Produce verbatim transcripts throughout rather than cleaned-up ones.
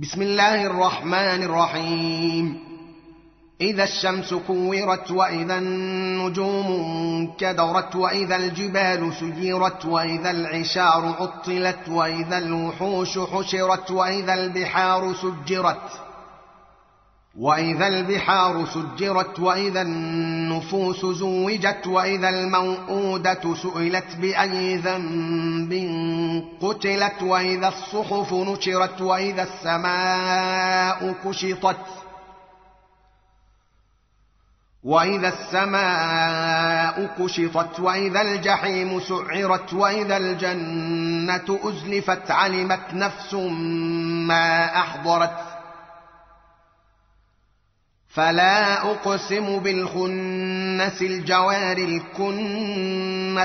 بسم الله الرحمن الرحيم. إذا الشمس كورت وإذا النجوم كدرت وإذا الجبال سيرت وإذا العشار عطلت وإذا الوحوش حشرت وإذا البحار سجرت وإذا البحار سجرت وإذا النفوس زوجت وإذا الموءودة سئلت بأي ذنب قتلت وإذا الصحف نشرت وإذا السماء كشطت وإذا السماء كشطت وإذا الجحيم سعرت وإذا الجنة أزلفت علمت نفس ما أحضرت. فلا أقسم بالخنس الجوار الكنس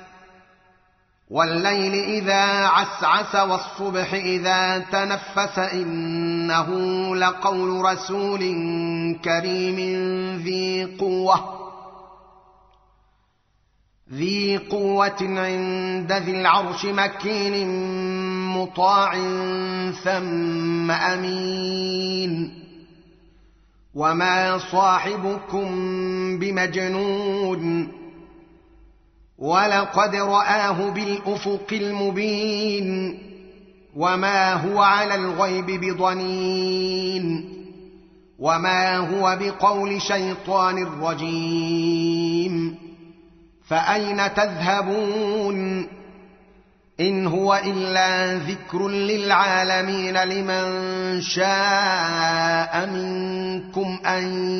والليل إذا عسعس والصبح إذا تنفس إنه لقول رسول كريم ذي قوة ذي قوة عند ذي العرش مكين مطاع ثم أمين. وما صاحبكم بمجنون ولقد رآه بالأفق المبين وما هو على الغيب بضنين وما هو بقول شيطان رجيم. فأين تذهبون إن هو إلا ذكر للعالمين لمن شاء منكم أن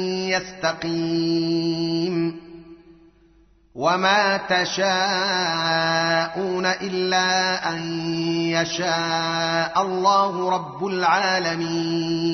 يستقيم. وما تشاءون إلا أن يشاء الله رب العالمين.